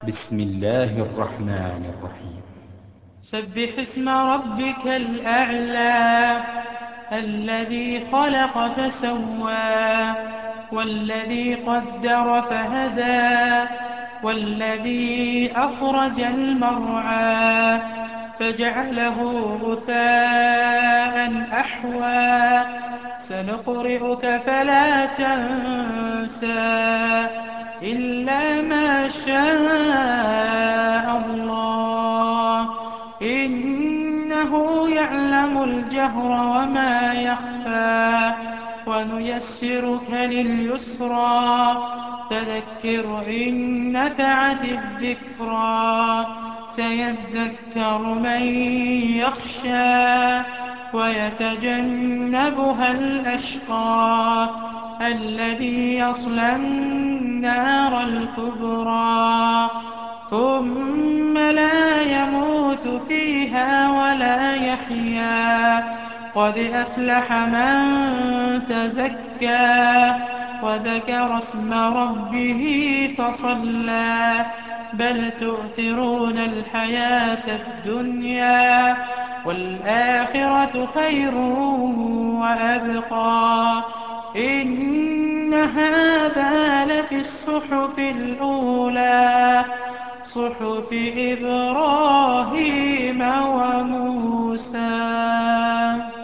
بسم الله الرحمن الرحيم. سبح اسم ربك الأعلى الذي خلق فسوى والذي قدر فهدى والذي أخرج المرعى فجعله غثاء أحوى سنقرئك فلا تنسى إلا ما شاء الله إنه يعلم الجهر وما يخفى ونيسرك لليسرى فذكر إن نفعت الذكرى سيذكر من يخشى ويتجنبها الأشقى الذي يصلى النار الكبرى ثم لا يموت فيها ولا يحيا قد أفلح من تزكى وذكر اسم ربه فصلى بل تؤثرون الحياة الدنيا والآخرة خير وأبقى إن هذا لفي الصحف الأولى صحف إبراهيم وموسى.